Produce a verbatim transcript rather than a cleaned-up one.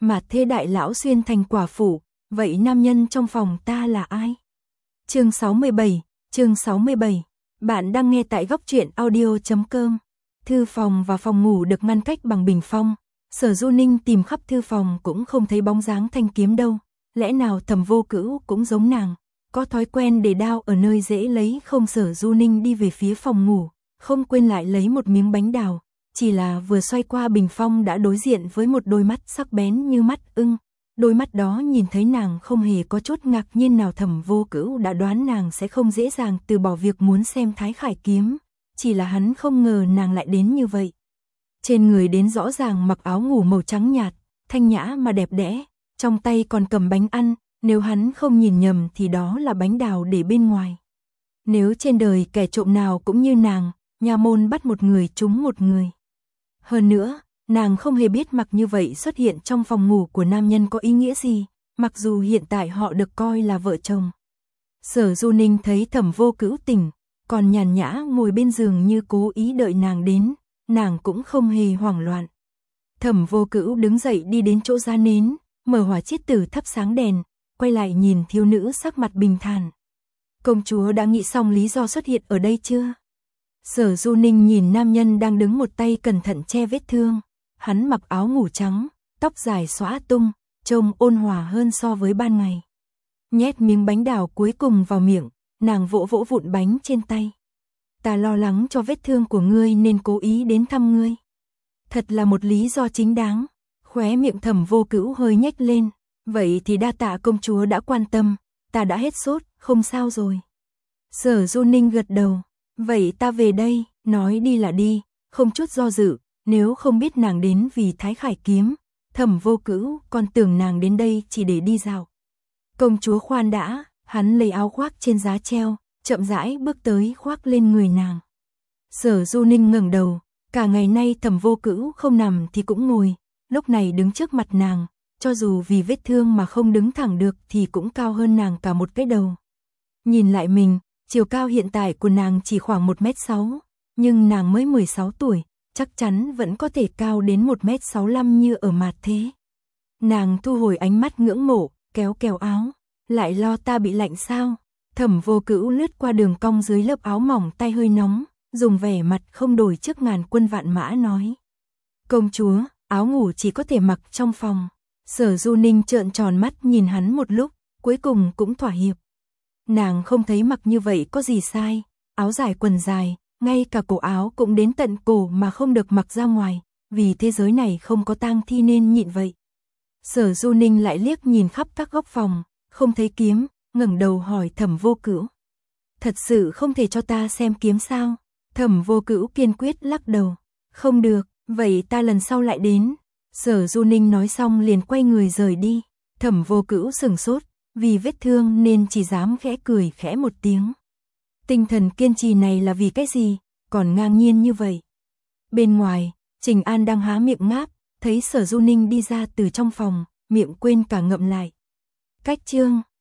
mà thế đại lão xuyên thành quả phụ, vậy nam nhân trong phòng ta là ai? Chương sáu mươi bảy, chương sáu mươi bảy. Bạn đang nghe tại góc truyện audio chấm com. Thư phòng và phòng ngủ được ngăn cách bằng bình phong. Sở Du Ninh tìm khắp thư phòng cũng không thấy bóng dáng thanh kiếm đâu. Lẽ nào Thẩm Vô Cữu cũng giống nàng, có thói quen để đao ở nơi dễ lấy không? Sở Du Ninh đi về phía phòng ngủ, không quên lại lấy một miếng bánh đào. Chỉ là vừa xoay qua bình phong đã đối diện với một đôi mắt sắc bén như mắt ưng. Đôi mắt đó nhìn thấy nàng không hề có chút ngạc nhiên nào. Thẩm Vô Cữu đã đoán nàng sẽ không dễ dàng từ bỏ việc muốn xem Thái Khải kiếm. Chỉ là hắn không ngờ nàng lại đến như vậy. Trên người đến rõ ràng mặc áo ngủ màu trắng nhạt, thanh nhã mà đẹp đẽ, trong tay còn cầm bánh ăn, nếu hắn không nhìn nhầm thì đó là bánh đào để bên ngoài. Nếu trên đời kẻ trộm nào cũng như nàng, nha môn bắt một người trúng một người. Hơn nữa, nàng không hề biết mặc như vậy xuất hiện trong phòng ngủ của nam nhân có ý nghĩa gì, mặc dù hiện tại họ được coi là vợ chồng. Sở Du Ninh thấy Thẩm Vô Cữu tỉnh, còn nhàn nhã ngồi bên giường như cố ý đợi nàng đến, nàng cũng không hề hoảng loạn. Thẩm Vô Cữu đứng dậy đi đến chỗ ra nến, mở hỏa chiết tử thắp sáng đèn, quay lại nhìn thiếu nữ sắc mặt bình thản. Công chúa đã nghĩ xong lý do xuất hiện ở đây chưa? Sở Du Ninh nhìn nam nhân đang đứng một tay cẩn thận che vết thương. Hắn mặc áo ngủ trắng, tóc dài xõa tung, trông ôn hòa hơn so với ban ngày. Nhét miếng bánh đào cuối cùng vào miệng, nàng vỗ vỗ vụn bánh trên tay. Ta lo lắng cho vết thương của ngươi nên cố ý đến thăm ngươi. Thật là một lý do chính đáng. Khóe miệng Thẩm Vô Cữu hơi nhếch lên. Vậy thì đa tạ công chúa đã quan tâm, ta đã hết sốt, không sao rồi. Sở Du Ninh gật đầu. Vậy ta về đây, nói đi là đi, không chút do dự. Nếu không biết nàng đến vì Thái Khải kiếm, Thẩm Vô Cữu còn tưởng nàng đến đây chỉ để đi dạo. Công chúa khoan đã, hắn lấy áo khoác trên giá treo, chậm rãi bước tới khoác lên người nàng. Sở Du Ninh ngẩng đầu, cả ngày nay Thẩm Vô Cữu không nằm thì cũng ngồi, lúc này đứng trước mặt nàng, cho dù vì vết thương mà không đứng thẳng được thì cũng cao hơn nàng cả một cái đầu. Nhìn lại mình, chiều cao hiện tại của nàng chỉ khoảng một mét sáu, nhưng nàng mới mười sáu tuổi, chắc chắn vẫn có thể cao đến một mét sáu mươi lăm như ở mạt thế. Nàng thu hồi ánh mắt ngưỡng mộ, kéo kéo áo, lại lo ta bị lạnh sao? Thẩm Vô Cữu lướt qua đường cong dưới lớp áo mỏng, tay hơi nóng, dùng vẻ mặt không đổi trước ngàn quân vạn mã nói. Công chúa, áo ngủ chỉ có thể mặc trong phòng. Sở Du Ninh trợn tròn mắt nhìn hắn một lúc, cuối cùng cũng thỏa hiệp. Nàng không thấy mặc như vậy có gì sai, áo dài quần dài, ngay cả cổ áo cũng đến tận cổ mà không được mặc ra ngoài, vì thế giới này không có tang thi nên nhịn vậy. Sở Du Ninh lại liếc nhìn khắp các góc phòng, không thấy kiếm, ngẩng đầu hỏi Thẩm Vô Cữu. Thật sự không thể cho ta xem kiếm sao? Thẩm Vô Cữu kiên quyết lắc đầu. Không được, vậy ta lần sau lại đến. Sở Du Ninh nói xong liền quay người rời đi. Thẩm Vô Cữu sửng sốt, vì vết thương nên chỉ dám khẽ cười khẽ một tiếng. Tinh thần kiên trì này là vì cái gì, còn ngang nhiên như vậy. Bên ngoài, Trình An đang há miệng ngáp, thấy Sở Du Ninh đi ra từ trong phòng, miệng quên cả ngậm lại. Cách chương